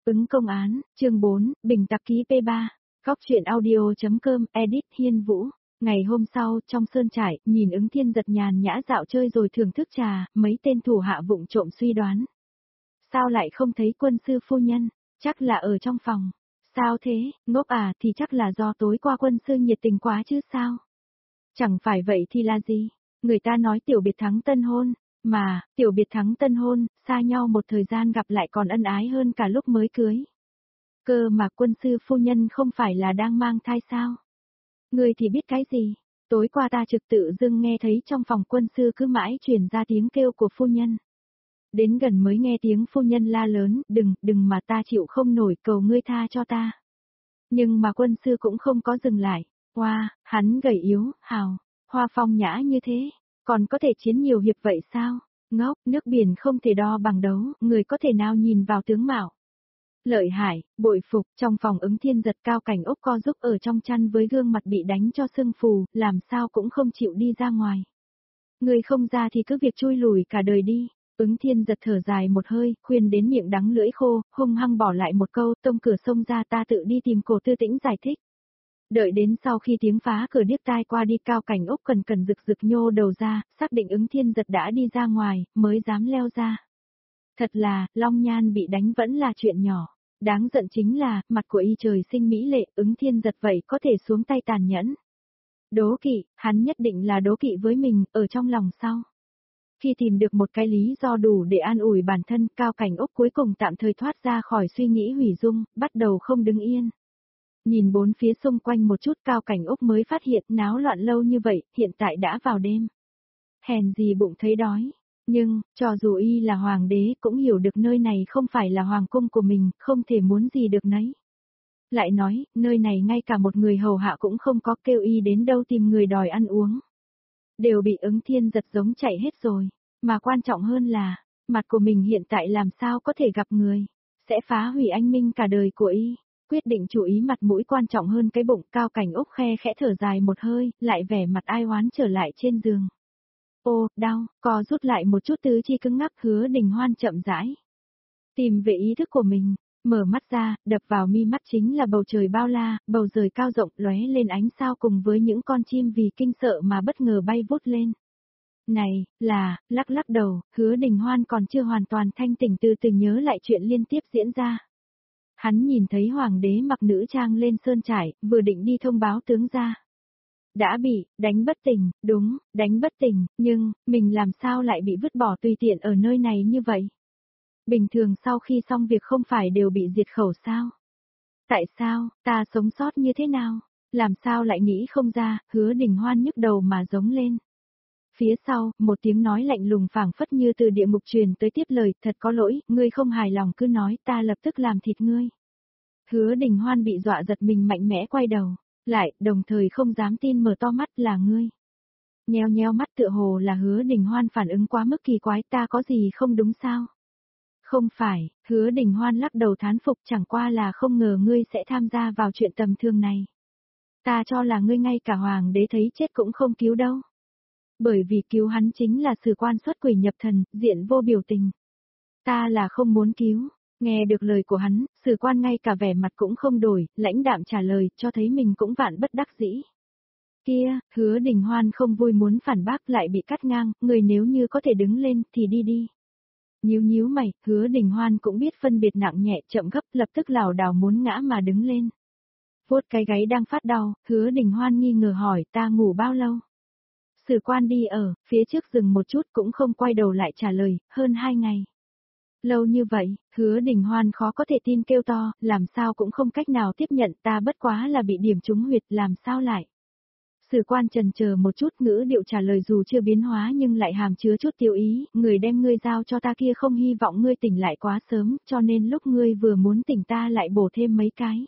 Ứng công án, chương 4, Bình tặc ký P3, góc truyện audio.com, edit Hiên Vũ. Ngày hôm sau, trong sơn trại, nhìn Ứng Thiên Giật nhàn nhã dạo chơi rồi thưởng thức trà, mấy tên thủ hạ vụng trộm suy đoán. Sao lại không thấy quân sư phu nhân, chắc là ở trong phòng. Sao thế, ngốc à, thì chắc là do tối qua quân sư nhiệt tình quá chứ sao? Chẳng phải vậy thì là gì? Người ta nói tiểu biệt thắng tân hôn, mà, tiểu biệt thắng tân hôn, xa nhau một thời gian gặp lại còn ân ái hơn cả lúc mới cưới. Cơ mà quân sư phu nhân không phải là đang mang thai sao? Người thì biết cái gì? Tối qua ta trực tự dưng nghe thấy trong phòng quân sư cứ mãi truyền ra tiếng kêu của phu nhân. Đến gần mới nghe tiếng phu nhân la lớn, đừng mà ta chịu không nổi, cầu ngươi tha cho ta. Nhưng mà quân sư cũng không có dừng lại. Wow, hắn gầy yếu, hào, hoa phong nhã như thế, còn có thể chiến nhiều hiệp vậy sao? Ngốc, nước biển không thể đo bằng đấu, người có thể nào nhìn vào tướng mạo. Lợi hại, bội phục, trong phòng Ứng Thiên Giật cao cảnh ốc co giúp ở trong chăn với gương mặt bị đánh cho sưng phù, làm sao cũng không chịu đi ra ngoài. Người không ra thì cứ việc chui lùi cả đời đi. Ứng Thiên Giật thở dài một hơi, khuyên đến miệng đắng lưỡi khô, hung hăng bỏ lại một câu, tông cửa xông ra, ta tự đi tìm Cổ Tư Tĩnh giải thích. Đợi đến sau khi tiếng phá cửa điếc tai qua đi, cao cảnh ốc cần rực rực nhô đầu ra, xác định Ứng Thiên Giật đã đi ra ngoài, mới dám leo ra. Thật là, Long Nhan bị đánh vẫn là chuyện nhỏ. Đáng giận chính là, mặt của y trời sinh mỹ lệ, Ứng Thiên Giật vậy có thể xuống tay tàn nhẫn. Đố kỵ, hắn nhất định là đố kỵ với mình, ở trong lòng sau. Khi tìm được một cái lý do đủ để an ủi bản thân, cao cảnh ốc cuối cùng tạm thời thoát ra khỏi suy nghĩ hủy dung, bắt đầu không đứng yên. Nhìn bốn phía xung quanh một chút, cao cảnh ốc mới phát hiện náo loạn lâu như vậy, hiện tại đã vào đêm. Hèn gì bụng thấy đói. Nhưng, cho dù y là hoàng đế cũng hiểu được nơi này không phải là hoàng cung của mình, không thể muốn gì được nấy. Lại nói, nơi này ngay cả một người hầu hạ cũng không có, kêu y đến đâu tìm người đòi ăn uống. Đều bị Ứng Thiên Giật giống chạy hết rồi. Mà quan trọng hơn là, mặt của mình hiện tại làm sao có thể gặp người, sẽ phá hủy anh minh cả đời của y. Quyết định chú ý mặt mũi quan trọng hơn cái bụng, cao cảnh ốc khe khẽ thở dài một hơi, lại vẻ mặt ai oán trở lại trên giường. Ô, đau, co rút lại một chút tứ chi cứng ngắc, Hứa Đình Hoan chậm rãi. Tìm về ý thức của mình, mở mắt ra, đập vào mi mắt chính là bầu trời bao la, bầu trời cao rộng lóe lên ánh sao cùng với những con chim vì kinh sợ mà bất ngờ bay vút lên. Này, lắc đầu, Hứa Đình Hoan còn chưa hoàn toàn thanh tỉnh từ từ nhớ lại chuyện liên tiếp diễn ra. Hắn nhìn thấy hoàng đế mặc nữ trang lên sơn trại, vừa định đi thông báo tướng ra. Đã bị, đánh bất tỉnh, đúng, đánh bất tỉnh, nhưng, mình làm sao lại bị vứt bỏ tùy tiện ở nơi này như vậy? Bình thường sau khi xong việc không phải đều bị diệt khẩu sao? Tại sao, ta sống sót như thế nào? Làm sao lại nghĩ không ra, Hứa Đình Hoan nhức đầu mà giống lên. Phía sau, một tiếng nói lạnh lùng phảng phất như từ địa ngục truyền tới tiếp lời, thật có lỗi, ngươi không hài lòng cứ nói, ta lập tức làm thịt ngươi. Hứa Đình Hoan bị dọa giật mình mạnh mẽ quay đầu, lại, đồng thời không dám tin mở to mắt, là ngươi. Nheo nheo mắt tựa hồ là Hứa Đình Hoan phản ứng quá mức kỳ quái, ta có gì không đúng sao? Không phải, Hứa Đình Hoan lắc đầu thán phục, chẳng qua là không ngờ ngươi sẽ tham gia vào chuyện tầm thường này. Ta cho là ngươi ngay cả hoàng đế thấy chết cũng không cứu đâu. Bởi vì cứu hắn chính là Sử Quan xuất quỷ nhập thần, diện vô biểu tình. Ta là không muốn cứu. Nghe được lời của hắn, Sử Quan ngay cả vẻ mặt cũng không đổi, lãnh đạm trả lời, cho thấy mình cũng vạn bất đắc dĩ. Kia, Hứa Đình Hoan không vui muốn phản bác lại bị cắt ngang, người nếu như có thể đứng lên thì đi đi. Nhíu mày, Hứa Đình Hoan cũng biết phân biệt nặng nhẹ, chậm gấp, lập tức lảo đảo muốn ngã mà đứng lên. Vuốt cái gáy đang phát đau, Hứa Đình Hoan nghi ngờ hỏi, ta ngủ bao lâu? Sử Quan đi ở, phía trước dừng một chút cũng không quay đầu lại trả lời, hơn 2 ngày. Lâu như vậy, Hứa Đình Hoan khó có thể tin kêu to, làm sao cũng không cách nào tiếp nhận, ta bất quá là bị điểm trúng huyệt, làm sao lại. Sử Quan chần chờ một chút, ngữ điệu trả lời dù chưa biến hóa nhưng lại hàm chứa chút tiêu ý, người đem ngươi giao cho ta kia không hy vọng ngươi tỉnh lại quá sớm, cho nên lúc ngươi vừa muốn tỉnh ta lại bổ thêm mấy cái.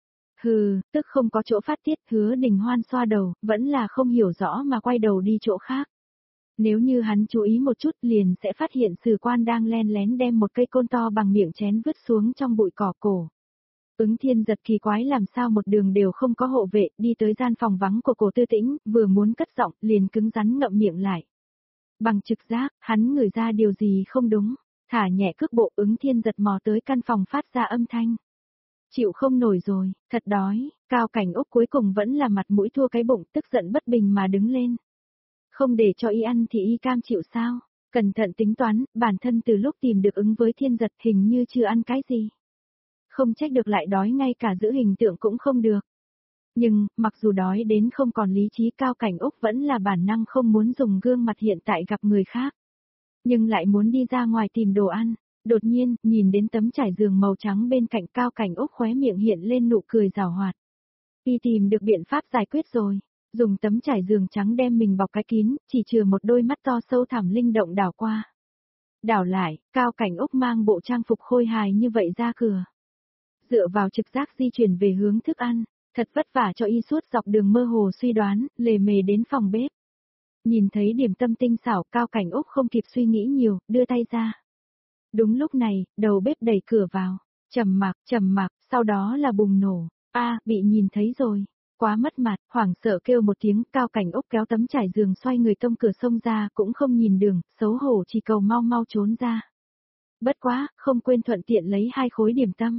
Hừ, tức không có chỗ phát tiết, Hứa Đình Hoan xoa đầu, vẫn là không hiểu rõ mà quay đầu đi chỗ khác. Nếu như hắn chú ý một chút liền sẽ phát hiện Sử Quan đang len lén đem một cây côn to bằng miệng chén vứt xuống trong bụi cỏ cổ. Ứng Thiên Giật kỳ quái làm sao một đường đều không có hộ vệ, đi tới gian phòng vắng của Cổ Tư Tĩnh, vừa muốn cất giọng, liền cứng rắn ngậm miệng lại. Bằng trực giác, hắn ngửi ra điều gì không đúng. Thả nhẹ cước bộ, Ứng Thiên giật mò tới căn phòng phát ra âm thanh. Chịu không nổi rồi, thật đói, Cao Cảnh Úc cuối cùng vẫn là mặt mũi thua cái bụng, tức giận bất bình mà đứng lên. Không để cho y ăn thì y cam chịu sao? Cẩn thận tính toán, bản thân từ lúc tìm được Ứng với Thiên giật hình như chưa ăn cái gì. Không trách được lại đói, ngay cả giữ hình tượng cũng không được. Nhưng, mặc dù đói đến không còn lý trí, Cao Cảnh Úc vẫn là bản năng không muốn dùng gương mặt hiện tại gặp người khác. Nhưng lại muốn đi ra ngoài tìm đồ ăn. Đột nhiên, nhìn đến tấm trải giường màu trắng bên cạnh, Cao Cảnh Úc khóe miệng hiện lên nụ cười giảo hoạt. Y tìm được biện pháp giải quyết rồi. Dùng tấm trải giường trắng đem mình bọc cái kín, chỉ chừa một đôi mắt to sâu thẳm linh động đảo qua. Đảo lại, Cao Cảnh Úc mang bộ trang phục khôi hài như vậy ra cửa. Dựa vào trực giác di chuyển về hướng thức ăn, thật vất vả cho y suốt dọc đường mơ hồ suy đoán, lề mề đến phòng bếp. Nhìn thấy điểm tâm tinh xảo, Cao Cảnh Úc không kịp suy nghĩ nhiều, đưa tay ra. Đúng lúc này, đầu bếp đẩy cửa vào, trầm mặc, sau đó là bùng nổ. Bị nhìn thấy rồi. Quá mất mặt, hoảng sợ kêu một tiếng, Cao Cảnh Úc kéo tấm trải giường xoay người tông cửa xông ra, cũng không nhìn đường, xấu hổ chỉ cầu mau mau trốn ra. Bất quá, không quên thuận tiện lấy 2 khối điểm tâm.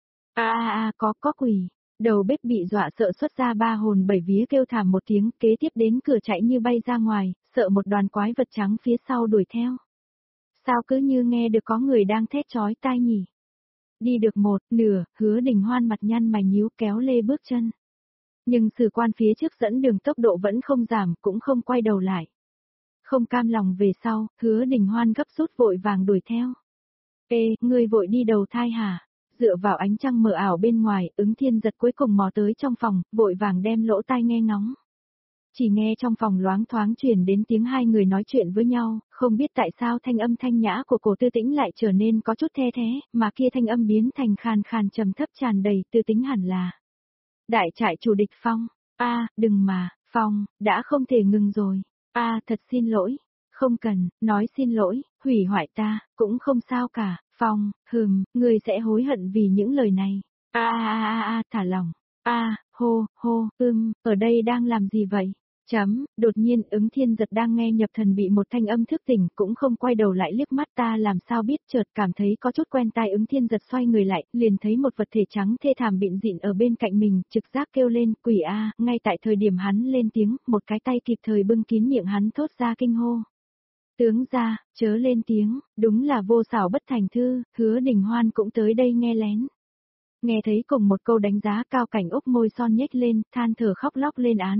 Có quỷ. Đầu bếp bị dọa sợ xuất ra 3 hồn 7 vía kêu thảm một tiếng, kế tiếp đến cửa chạy như bay ra ngoài, sợ một đoàn quái vật trắng phía sau đuổi theo. Sao cứ như nghe được có người đang thét chói tai nhỉ? Đi được một nửa, Hứa Đình Hoan mặt nhăn mày nhíu kéo lê bước chân. Nhưng sử quan phía trước dẫn đường tốc độ vẫn không giảm, cũng không quay đầu lại. Không cam lòng về sau, Hứa Đình Hoan gấp rút vội vàng đuổi theo. Ngươi vội đi đầu thai hả? Dựa vào ánh trăng mờ ảo bên ngoài, Ứng Thiên giật cuối cùng mò tới trong phòng, vội vàng đem lỗ tai nghe ngóng. Chỉ nghe trong phòng loáng thoáng truyền đến tiếng 2 người nói chuyện với nhau, không biết tại sao thanh âm thanh nhã của Cổ Tư Tĩnh lại trở nên có chút the thế, mà kia thanh âm biến thành khàn khàn trầm thấp tràn đầy. Tư Tĩnh hẳn là đại trại chủ địch Phong. Đừng mà, Phong, đã không thể ngừng rồi. Thật xin lỗi. Không cần, nói xin lỗi, hủy hoại ta, cũng không sao cả. Phong, ngươi sẽ hối hận vì những lời này. Thả lòng. Ở đây đang làm gì vậy? Đột nhiên Ứng Thiên giật đang nghe nhập thần bị một thanh âm thức tỉnh, cũng không quay đầu lại liếc mắt. Ta làm sao biết, chợt cảm thấy có chút quen tai. Ứng Thiên giật xoay người lại, liền thấy một vật thể trắng thê thảm bịn dịn ở bên cạnh mình, trực giác kêu lên, quỷ a. Ngay tại thời điểm hắn lên tiếng, một cái tay kịp thời bưng kín miệng hắn, thốt ra kinh hô. Tướng gia, chớ lên tiếng, đúng là vô xảo bất thành thư. Hứa Đình Hoan cũng tới đây nghe lén. Nghe thấy cùng một câu đánh giá, Cao Cảnh Úc môi son nhếch lên, than thở khóc lóc lên án.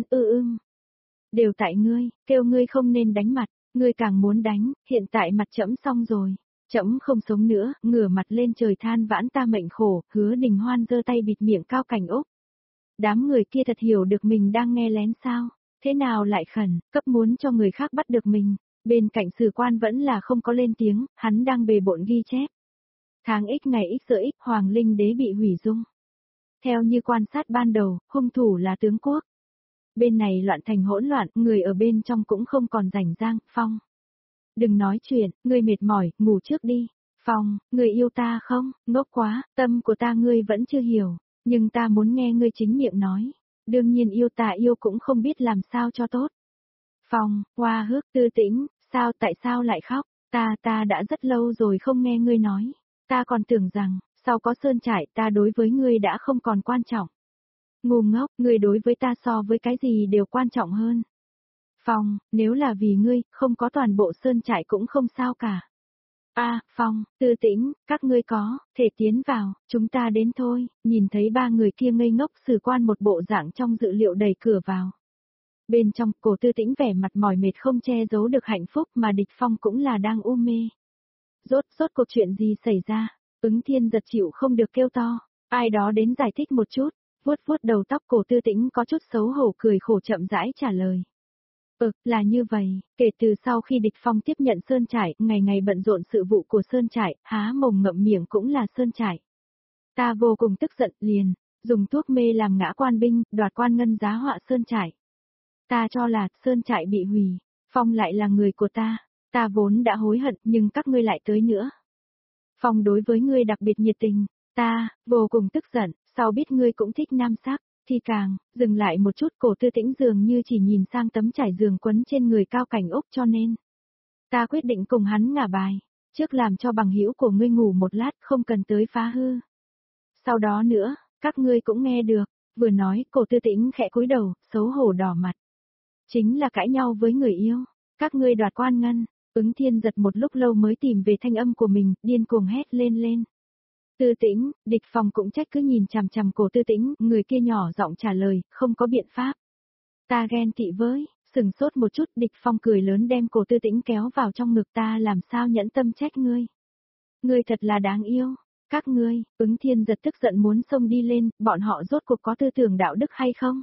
Đều tại ngươi, kêu ngươi không nên đánh mặt, ngươi càng muốn đánh, hiện tại mặt trẫm xong rồi. Trẫm không sống nữa, ngửa mặt lên trời than vãn ta mệnh khổ. Hứa Đình Hoan giơ tay bịt miệng Cao Cảnh Úc. Đám người kia thật hiểu được mình đang nghe lén sao? Thế nào lại khẩn, cấp muốn cho người khác bắt được mình? Bên cạnh sử quan vẫn là không có lên tiếng, hắn đang bề bộn ghi chép. Tháng X ngày X giờ X, Hoàng Linh Đế bị hủy dung. Theo như quan sát ban đầu, hung thủ là tướng quốc. Bên này loạn thành hỗn loạn, người ở bên trong cũng không còn rảnh rang. Phong, đừng nói chuyện, ngươi mệt mỏi, ngủ trước đi. Phong, ngươi yêu ta không? Ngốc quá, tâm của ta ngươi vẫn chưa hiểu, nhưng ta muốn nghe ngươi chính miệng nói. Đương nhiên yêu, ta yêu cũng không biết làm sao cho tốt. Phong, Hoa Hước, Tư Tĩnh, tại sao lại khóc? Ta đã rất lâu rồi không nghe ngươi nói. Ta còn tưởng rằng, sau có sơn trại ta đối với ngươi đã không còn quan trọng. Ngu ngốc, ngươi đối với ta so với cái gì đều quan trọng hơn. Phong, nếu là vì ngươi, không có toàn bộ sơn trại cũng không sao cả. Phong, Tư Tĩnh, các ngươi có thể tiến vào, chúng ta đến thôi. Nhìn thấy 3 người kia ngây ngốc, sử quan một bộ dạng trong dự liệu đẩy cửa vào. Bên trong, Cổ Tư Tĩnh vẻ mặt mỏi mệt không che giấu được hạnh phúc, mà địch Phong cũng là đang u mê. Rốt cuộc chuyện gì xảy ra? Ứng Thiên giật chịu không được kêu to. Ai đó đến giải thích một chút. Vuốt đầu tóc, Cổ Tư Tĩnh có chút xấu hổ cười khổ chậm rãi trả lời. Là như vậy, kể từ sau khi địch Phong tiếp nhận sơn trại, ngày ngày bận rộn sự vụ của sơn trại, há mồm ngậm miệng cũng là sơn trại. Ta vô cùng tức giận, liền dùng thuốc mê làm ngã quan binh, đoạt quan ngân giá họa sơn trại. Ta cho là sơn trại bị hủy, Phong lại là người của ta. Ta vốn đã hối hận, nhưng các ngươi lại tới nữa. Phong đối với ngươi đặc biệt nhiệt tình, ta vô cùng tức giận. Sau biết ngươi cũng thích nam sắc, thì càng dừng lại một chút. Cổ Tư Tĩnh dường như chỉ nhìn sang tấm trải giường quấn trên người Cao Cảnh Úc, cho nên ta quyết định cùng hắn ngả bài. Trước làm cho bằng hữu của ngươi ngủ một lát, không cần tới phá hư. Sau đó nữa, các ngươi cũng nghe được, vừa nói, Cổ Tư Tĩnh khẽ cúi đầu, xấu hổ đỏ mặt. Chính là cãi nhau với người yêu, các ngươi đoạt quan ngân. Ứng Thiên giật một lúc lâu mới tìm về thanh âm của mình, điên cuồng hét lên. Tư Tĩnh, Địch Phong cũng trách cứ nhìn chằm chằm Cổ Tư Tĩnh, người kia nhỏ giọng trả lời, không có biện pháp. Ta ghen tị với, sừng sốt một chút, Địch Phong cười lớn đem Cổ Tư Tĩnh kéo vào trong ngực, ta làm sao nhẫn tâm trách ngươi. Ngươi thật là đáng yêu. Các ngươi, Ứng Thiên giật tức giận muốn xông đi lên, bọn họ rốt cuộc có tư tưởng đạo đức hay không?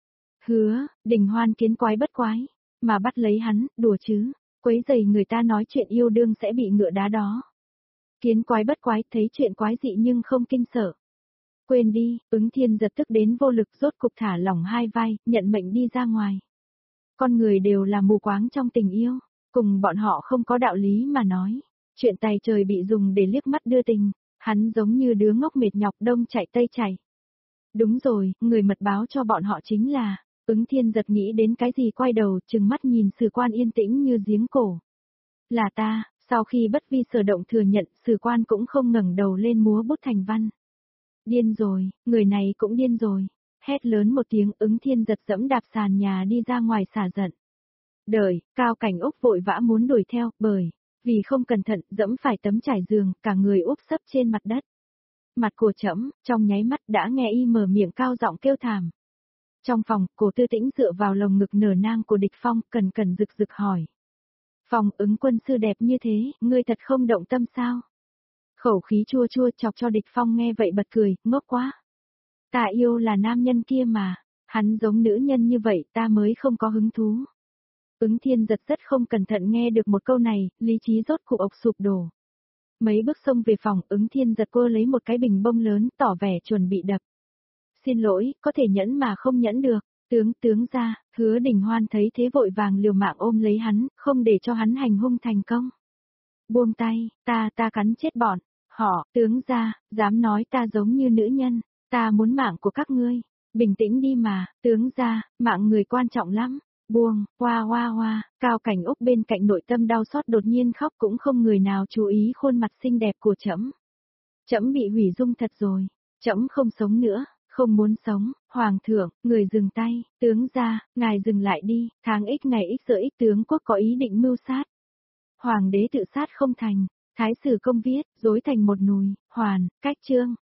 Hứa, Đình Hoan kiến quái bất quái, mà bắt lấy hắn, đùa chứ, quấy rầy người ta nói chuyện yêu đương sẽ bị ngựa đá đó. Kiến quái bất quái thấy chuyện quái dị nhưng không kinh sợ. Quên đi, Ứng Thiên giật tức đến vô lực rốt cục thả lỏng hai vai, nhận mệnh đi ra ngoài. Con người đều là mù quáng trong tình yêu, cùng bọn họ không có đạo lý mà nói. Chuyện tài trời bị dùng để liếc mắt đưa tình, hắn giống như đứa ngốc mệt nhọc đông chạy tây chạy. Đúng rồi, người mật báo cho bọn họ chính là, Ứng Thiên giật nghĩ đến cái gì quay đầu, trừng mắt nhìn Sử Quan yên tĩnh như giếng cổ. Là ta, sau khi bất vi sở động thừa nhận, Sử Quan cũng không ngẩng đầu lên múa bút thành văn. Điên rồi, người này cũng điên rồi. Hét lớn một tiếng, Ứng Thiên giật dẫm đạp sàn nhà đi ra ngoài xả giận. Đợi, Cao Cảnh Úc vội vã muốn đuổi theo, vì không cẩn thận, dẫm phải tấm trải giường, cả người úp sấp trên mặt đất. Mặt của trẫm, trong nháy mắt đã nghe y mở miệng cao giọng kêu thảm. Trong phòng, Cổ Tư Tĩnh dựa vào lồng ngực nở nang của Địch Phong, cần rực rực hỏi. Phong Ứng quân sư đẹp như thế, ngươi thật không động tâm sao? Khẩu khí chua chua chọc cho Địch Phong nghe vậy bật cười, ngốc quá. Ta yêu là nam nhân kia mà, hắn giống nữ nhân như vậy ta mới không có hứng thú. Ứng Thiên giật rất không cẩn thận nghe được một câu này, lý trí rốt cuộc ộc sụp đổ. Mấy bước xông về phòng, Ứng Thiên giật cô lấy một cái bình bông lớn, tỏ vẻ chuẩn bị đập. Xin lỗi, có thể nhẫn mà không nhẫn được. Tướng ra, Hứa Đình Hoan thấy thế vội vàng liều mạng ôm lấy hắn, không để cho hắn hành hung thành công. Buông tay, ta cắn chết bọn. Họ, tướng ra, dám nói ta giống như nữ nhân, ta muốn mạng của các ngươi. Bình tĩnh đi mà, tướng ra, mạng người quan trọng lắm. Buông, hoa, Cao Cảnh Úc bên cạnh nội tâm đau xót đột nhiên khóc cũng không người nào chú ý khuôn mặt xinh đẹp của trẫm. Trẫm bị hủy dung thật rồi, trẫm không sống nữa, không muốn sống, hoàng thượng, người dừng tay, tướng ra, ngài dừng lại đi, tháng x ngày x giờ x tướng quốc có ý định mưu sát. Hoàng đế tự sát không thành, thái sử công viết, dối thành một nùi, hoàn, cách chương.